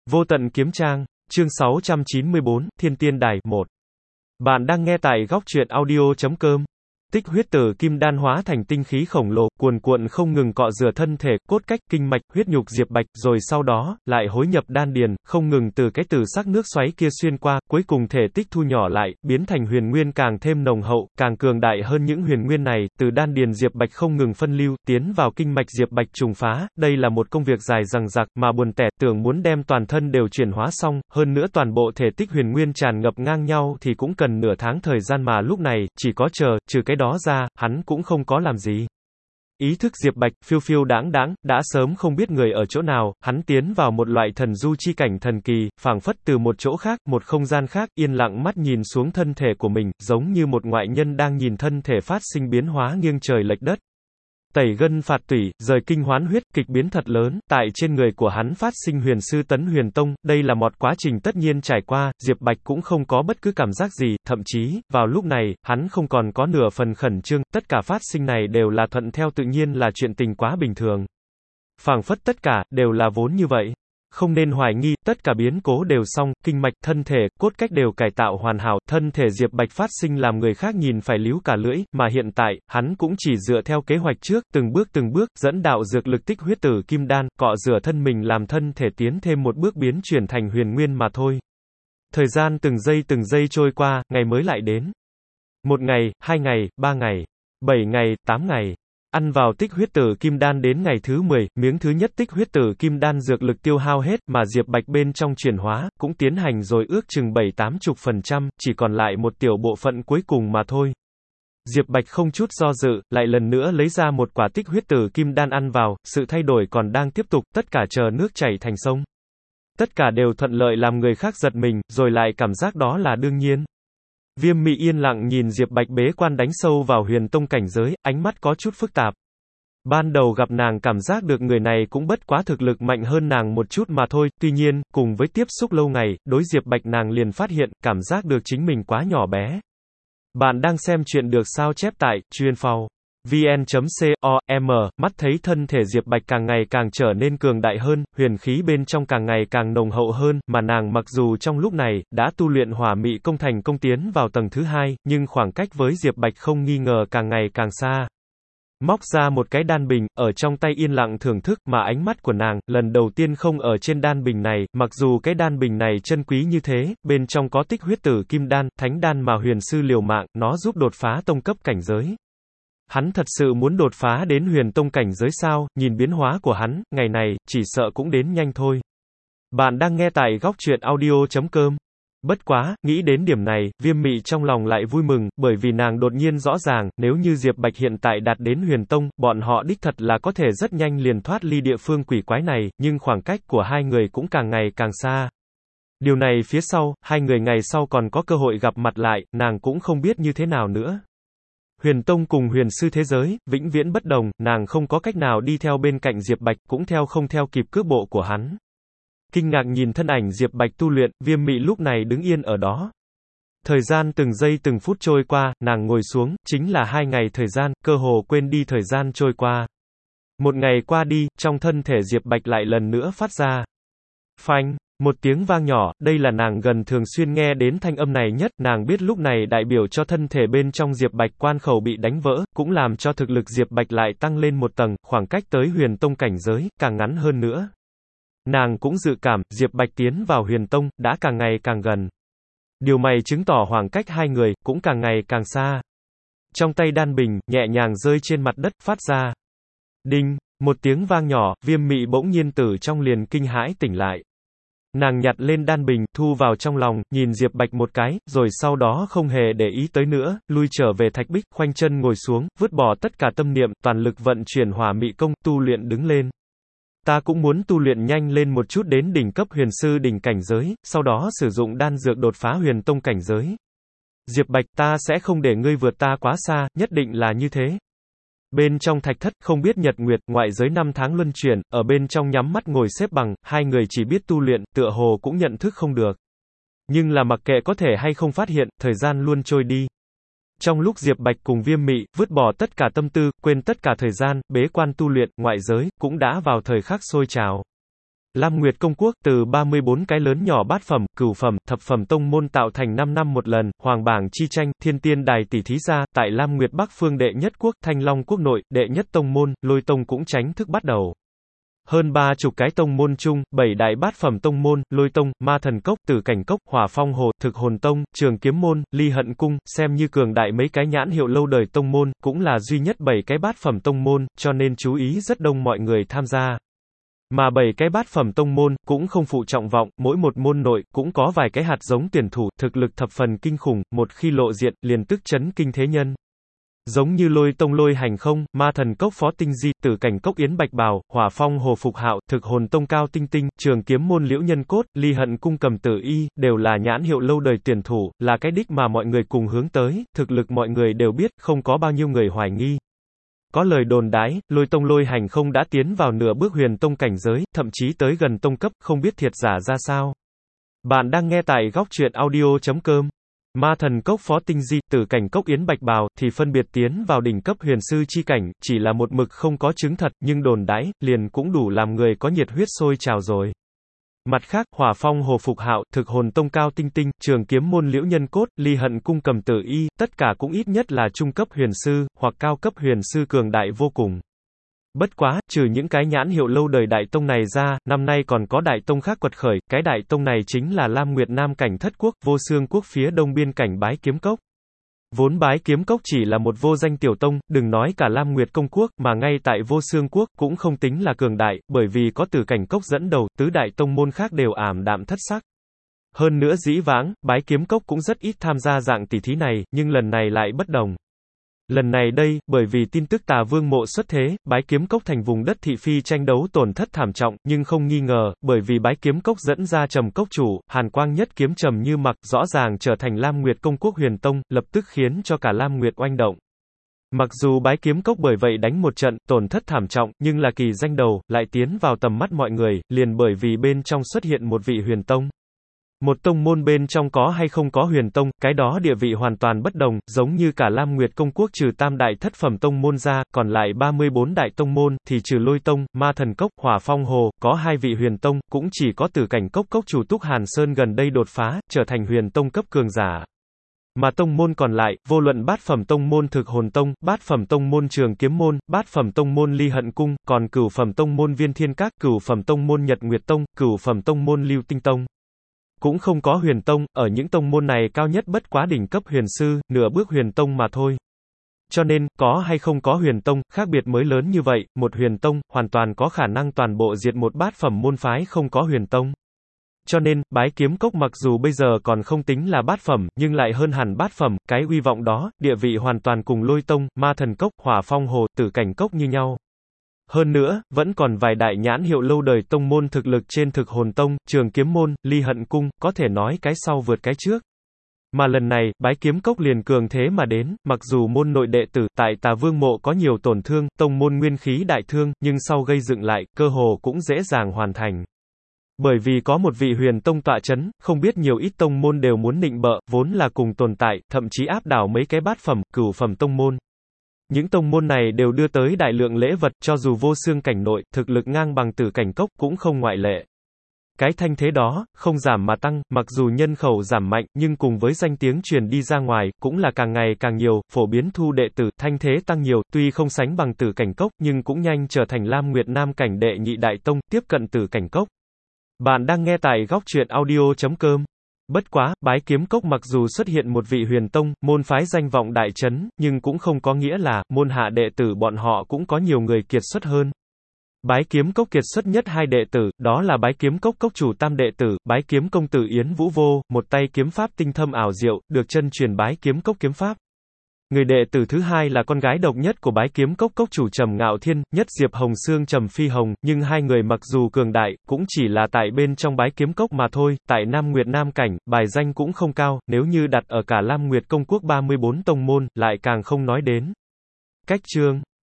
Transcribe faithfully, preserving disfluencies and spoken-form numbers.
Vô tận kiếm trang, chương sáu trăm chín mươi bốn, Thiên Tiên Đài, một. Bạn đang nghe tại góc truyện audio chấm com. Tích huyết tử kim đan hóa thành tinh khí khổng lồ, cuồn cuộn không ngừng cọ rửa thân thể, cốt cách, kinh mạch, huyết nhục Diệp Bạch, rồi sau đó, lại hối nhập đan điền, không ngừng từ cái tử sắc nước xoáy kia xuyên qua, cuối cùng thể tích thu nhỏ lại, biến thành huyền nguyên càng thêm nồng hậu, càng cường đại hơn những huyền nguyên này, từ đan điền Diệp Bạch không ngừng phân lưu, tiến vào kinh mạch Diệp Bạch trùng phá, đây là một công việc dài dằng dặc, mà buồn tẻ, tưởng muốn đem toàn thân đều chuyển hóa xong, hơn nữa toàn bộ thể tích huyền nguyên tràn ngập ngang nhau thì cũng cần nửa tháng thời gian mà lúc này, chỉ có chờ, trừ cái đó ra, hắn cũng không có làm gì. Ý thức Diệp Bạch, phiêu phiêu đãng đãng, đã sớm không biết người ở chỗ nào, hắn tiến vào một loại thần du chi cảnh thần kỳ, phảng phất từ một chỗ khác, một không gian khác, yên lặng mắt nhìn xuống thân thể của mình, giống như một ngoại nhân đang nhìn thân thể phát sinh biến hóa nghiêng trời lệch đất. Tẩy gân phạt tủy, rời kinh hoán huyết, kịch biến thật lớn, tại trên người của hắn phát sinh huyền sư tấn huyền tông, đây là một quá trình tất nhiên trải qua, Diệp Bạch cũng không có bất cứ cảm giác gì, thậm chí, vào lúc này, hắn không còn có nửa phần khẩn trương, tất cả phát sinh này đều là thuận theo tự nhiên là chuyện tình quá bình thường. Phảng phất tất cả, đều là vốn như vậy. Không nên hoài nghi, tất cả biến cố đều xong, kinh mạch, thân thể, cốt cách đều cải tạo hoàn hảo, thân thể Diệp Bạch phát sinh làm người khác nhìn phải líu cả lưỡi, mà hiện tại, hắn cũng chỉ dựa theo kế hoạch trước, từng bước từng bước, dẫn đạo dược lực tích huyết tử kim đan, cọ rửa thân mình làm thân thể tiến thêm một bước biến chuyển thành huyền nguyên mà thôi. Thời gian từng giây từng giây trôi qua, ngày mới lại đến. Một ngày, hai ngày, ba ngày, bảy ngày, tám ngày. Ăn vào tích huyết tử kim đan đến ngày thứ mười, miếng thứ nhất tích huyết tử kim đan dược lực tiêu hao hết, mà Diệp Bạch bên trong chuyển hóa, cũng tiến hành rồi ước chừng bảy tám chục phần trăm, chỉ còn lại một tiểu bộ phận cuối cùng mà thôi. Diệp Bạch không chút do dự, lại lần nữa lấy ra một quả tích huyết tử kim đan ăn vào, sự thay đổi còn đang tiếp tục, tất cả chờ nước chảy thành sông. Tất cả đều thuận lợi làm người khác giật mình, rồi lại cảm giác đó là đương nhiên. Viêm Mị yên lặng nhìn Diệp Bạch bế quan đánh sâu vào huyền tông cảnh giới, ánh mắt có chút phức tạp. Ban đầu gặp nàng cảm giác được người này cũng bất quá thực lực mạnh hơn nàng một chút mà thôi, tuy nhiên, cùng với tiếp xúc lâu ngày, đối Diệp Bạch nàng liền phát hiện, cảm giác được chính mình quá nhỏ bé. Bạn đang xem chuyện được sao chép tại, chuyên phao. vn chấm com, mắt thấy thân thể Diệp Bạch càng ngày càng trở nên cường đại hơn, huyền khí bên trong càng ngày càng nồng hậu hơn, mà nàng mặc dù trong lúc này, đã tu luyện hỏa mị công thành công tiến vào tầng thứ hai, nhưng khoảng cách với Diệp Bạch không nghi ngờ càng ngày càng xa. Móc ra một cái đan bình, ở trong tay yên lặng thưởng thức, mà ánh mắt của nàng, lần đầu tiên không ở trên đan bình này, mặc dù cái đan bình này chân quý như thế, bên trong có tích huyết tử kim đan, thánh đan mà huyền sư liều mạng, nó giúp đột phá tông cấp cảnh giới. Hắn thật sự muốn đột phá đến huyền tông cảnh giới sao, nhìn biến hóa của hắn, ngày này, chỉ sợ cũng đến nhanh thôi. Bạn đang nghe tại góc truyện audio chấm com. Bất quá, nghĩ đến điểm này, Viêm Mị trong lòng lại vui mừng, bởi vì nàng đột nhiên rõ ràng, nếu như Diệp Bạch hiện tại đạt đến huyền tông, bọn họ đích thật là có thể rất nhanh liền thoát ly địa phương quỷ quái này, nhưng khoảng cách của hai người cũng càng ngày càng xa. Điều này phía sau, hai người ngày sau còn có cơ hội gặp mặt lại, nàng cũng không biết như thế nào nữa. Huyền tông cùng huyền sư thế giới, vĩnh viễn bất đồng, nàng không có cách nào đi theo bên cạnh Diệp Bạch, cũng theo không theo kịp cước bộ của hắn. Kinh ngạc nhìn thân ảnh Diệp Bạch tu luyện, Viêm Mị lúc này đứng yên ở đó. Thời gian từng giây từng phút trôi qua, nàng ngồi xuống, chính là hai ngày thời gian, cơ hồ quên đi thời gian trôi qua. Một ngày qua đi, trong thân thể Diệp Bạch lại lần nữa phát ra. Phanh, một tiếng vang nhỏ, đây là nàng gần thường xuyên nghe đến thanh âm này nhất, nàng biết lúc này đại biểu cho thân thể bên trong Diệp Bạch quan khẩu bị đánh vỡ, cũng làm cho thực lực Diệp Bạch lại tăng lên một tầng, khoảng cách tới huyền tông cảnh giới, càng ngắn hơn nữa. Nàng cũng dự cảm, Diệp Bạch tiến vào huyền tông, đã càng ngày càng gần. Điều này chứng tỏ khoảng cách hai người, cũng càng ngày càng xa. Trong tay đan bình, nhẹ nhàng rơi trên mặt đất, phát ra. Đinh, một tiếng vang nhỏ, Viêm Mị bỗng nhiên từ trong liền kinh hãi tỉnh lại. Nàng nhặt lên đan bình, thu vào trong lòng, nhìn Diệp Bạch một cái, rồi sau đó không hề để ý tới nữa, lui trở về thạch bích, khoanh chân ngồi xuống, vứt bỏ tất cả tâm niệm, toàn lực vận chuyển hỏa mị công, tu luyện đứng lên. Ta cũng muốn tu luyện nhanh lên một chút đến đỉnh cấp huyền sư đỉnh cảnh giới, sau đó sử dụng đan dược đột phá huyền tông cảnh giới. Diệp Bạch, ta sẽ không để ngươi vượt ta quá xa, nhất định là như thế. Bên trong thạch thất, không biết nhật nguyệt, ngoại giới năm tháng luân chuyển, ở bên trong nhắm mắt ngồi xếp bằng, hai người chỉ biết tu luyện, tựa hồ cũng nhận thức không được. Nhưng là mặc kệ có thể hay không phát hiện, thời gian luôn trôi đi. Trong lúc Diệp Bạch cùng Viêm Mị, vứt bỏ tất cả tâm tư, quên tất cả thời gian, bế quan tu luyện, ngoại giới, cũng đã vào thời khắc sôi trào. Lam Nguyệt Công Quốc, từ ba mươi bốn cái lớn nhỏ bát phẩm, cửu phẩm, thập phẩm tông môn tạo thành năm năm một lần, hoàng bảng chi tranh, thiên tiên đài tỷ thí ra, tại Lam Nguyệt Bắc phương đệ nhất quốc, Thanh Long quốc nội, đệ nhất tông môn, Lôi Tông cũng chính thức bắt đầu. Hơn ba chục cái tông môn chung, bảy đại bát phẩm tông môn, Lôi Tông, Ma Thần Cốc, Tử Cảnh Cốc, Hỏa Phong Hồ, Thực Hồn Tông, Trường Kiếm Môn, Ly Hận Cung, xem như cường đại mấy cái nhãn hiệu lâu đời tông môn, cũng là duy nhất bảy cái bát phẩm tông môn, cho nên chú ý rất đông mọi người tham gia. Mà bảy cái bát phẩm tông môn, cũng không phụ trọng vọng, mỗi một môn nội, cũng có vài cái hạt giống tuyển thủ, thực lực thập phần kinh khủng, một khi lộ diện, liền tức chấn kinh thế nhân. Giống như Lôi Tông Lôi Hành Không, Ma Thần Cốc Phó Tinh Di, Tử Cảnh Cốc Yến Bạch Bào, Hỏa Phong Hồ Phục Hạo, Thực Hồn Tông Cao Tinh Tinh, Trường Kiếm Môn Liễu Nhân Cốt, Ly Hận Cung Cầm Tử Y, đều là nhãn hiệu lâu đời tuyển thủ, là cái đích mà mọi người cùng hướng tới, thực lực mọi người đều biết, không có bao nhiêu người hoài nghi. Có lời đồn đãi, Lôi Tông Lôi Hành Không đã tiến vào nửa bước huyền tông cảnh giới, thậm chí tới gần tông cấp, không biết thiệt giả ra sao. Bạn đang nghe tại góc truyện audio chấm com. Ma Thần Cốc Phó Tinh Di, Tử Cảnh Cốc Yến Bạch Bào, thì phân biệt tiến vào đỉnh cấp huyền sư chi cảnh, chỉ là một mực không có chứng thật, nhưng đồn đãi, liền cũng đủ làm người có nhiệt huyết sôi trào rồi. Mặt khác, Hỏa Phong Hồ Phục Hạo, Thực Hồn Tông Cao Tinh Tinh, Trường Kiếm Môn Liễu Nhân Cốt, Ly Hận Cung Cầm Tử Y, tất cả cũng ít nhất là trung cấp huyền sư, hoặc cao cấp huyền sư cường đại vô cùng. Bất quá, trừ những cái nhãn hiệu lâu đời đại tông này ra, năm nay còn có đại tông khác quật khởi, cái đại tông này chính là Lam Nguyệt Nam cảnh Thất Quốc, Vô Xương Quốc phía đông biên cảnh Bái Kiếm Cốc. Vốn Bái Kiếm Cốc chỉ là một vô danh tiểu tông, đừng nói cả Lam Nguyệt Công Quốc, mà ngay tại Vô Xương Quốc, cũng không tính là cường đại, bởi vì có Tử Cảnh Cốc dẫn đầu, tứ đại tông môn khác đều ảm đạm thất sắc. Hơn nữa dĩ vãng, Bái Kiếm Cốc cũng rất ít tham gia dạng tỷ thí này, nhưng lần này lại bất đồng. Lần này đây, bởi vì tin tức Tà Vương mộ xuất thế, Bái Kiếm Cốc thành vùng đất thị phi tranh đấu tổn thất thảm trọng, nhưng không nghi ngờ, bởi vì Bái Kiếm Cốc dẫn ra Trầm Cốc chủ, Hàn Quang Nhất Kiếm Trầm Như Mặc, rõ ràng trở thành Lam Nguyệt Công Quốc huyền tông, lập tức khiến cho cả Lam Nguyệt oanh động. Mặc dù Bái Kiếm Cốc bởi vậy đánh một trận, tổn thất thảm trọng, nhưng là kỳ danh đầu, lại tiến vào tầm mắt mọi người, liền bởi vì bên trong xuất hiện một vị huyền tông. Một tông môn bên trong có hay không có huyền tông, cái đó địa vị hoàn toàn bất đồng, giống như cả Lam Nguyệt Công Quốc trừ tam đại thất phẩm tông môn ra, còn lại ba mươi bốn đại tông môn, thì trừ Lôi Tông, Ma Thần Cốc, Hỏa Phong Hồ, có hai vị huyền tông, cũng chỉ có Tử Cảnh Cốc cốc chủ Túc Hàn Sơn gần đây đột phá, trở thành huyền tông cấp cường giả. Mà tông môn còn lại, vô luận bát phẩm tông môn Thực Hồn Tông, bát phẩm tông môn Trường Kiếm Môn, bát phẩm tông môn Ly Hận Cung, còn cửu phẩm tông môn Viên Thiên Các, cửu phẩm tông môn Nhật Nguyệt Tông, cửu phẩm tông môn Lưu Tinh Tông. Cũng không có huyền tông, ở những tông môn này cao nhất bất quá đỉnh cấp huyền sư, nửa bước huyền tông mà thôi. Cho nên, có hay không có huyền tông, khác biệt mới lớn như vậy, một huyền tông, hoàn toàn có khả năng toàn bộ diệt một bát phẩm môn phái không có huyền tông. Cho nên, Bái Kiếm Cốc mặc dù bây giờ còn không tính là bát phẩm, nhưng lại hơn hẳn bát phẩm, cái uy vọng đó, địa vị hoàn toàn cùng Lôi Tông, Ma Thần Cốc, Hỏa Phong Hồ, Tử Cảnh Cốc như nhau. Hơn nữa, vẫn còn vài đại nhãn hiệu lâu đời tông môn thực lực trên Thực Hồn Tông, Trường Kiếm Môn, Ly Hận Cung, có thể nói cái sau vượt cái trước. Mà lần này, Bái Kiếm Cốc liền cường thế mà đến, mặc dù môn nội đệ tử tại Tà Vương mộ có nhiều tổn thương, tông môn nguyên khí đại thương, nhưng sau gây dựng lại, cơ hồ cũng dễ dàng hoàn thành. Bởi vì có một vị huyền tông tọa chấn, không biết nhiều ít tông môn đều muốn nịnh bợ, vốn là cùng tồn tại, thậm chí áp đảo mấy cái bát phẩm, cửu phẩm tông môn. Những tông môn này đều đưa tới đại lượng lễ vật, cho dù Vô Xương cảnh nội, thực lực ngang bằng Tử Cảnh Cốc, cũng không ngoại lệ. Cái thanh thế đó, không giảm mà tăng, mặc dù nhân khẩu giảm mạnh, nhưng cùng với danh tiếng truyền đi ra ngoài, cũng là càng ngày càng nhiều, phổ biến thu đệ tử, thanh thế tăng nhiều, tuy không sánh bằng Tử Cảnh Cốc, nhưng cũng nhanh trở thành Lam Nguyệt Nam cảnh đệ nhị đại tông, tiếp cận Tử Cảnh Cốc. Bạn đang nghe tại góc truyện audio chấm com. Bất quá, Bái Kiếm Cốc mặc dù xuất hiện một vị huyền tông, môn phái danh vọng đại chấn, nhưng cũng không có nghĩa là, môn hạ đệ tử bọn họ cũng có nhiều người kiệt xuất hơn. Bái Kiếm Cốc kiệt xuất nhất hai đệ tử, đó là Bái Kiếm Cốc cốc chủ tam đệ tử, Bái Kiếm công tử Yến Vũ Vô, một tay kiếm pháp tinh thâm ảo diệu, được chân truyền Bái Kiếm Cốc kiếm pháp. Người đệ tử thứ hai là con gái độc nhất của Bái Kiếm Cốc cốc chủ Trầm Ngạo Thiên, nhất Diệp Hồng Xương Trầm Phi Hồng, nhưng hai người mặc dù cường đại, cũng chỉ là tại bên trong Bái Kiếm Cốc mà thôi, tại Nam Nguyệt Nam cảnh, bài danh cũng không cao, nếu như đặt ở cả Lam Nguyệt Công Quốc ba mươi bốn tông môn, lại càng không nói đến. Cách chương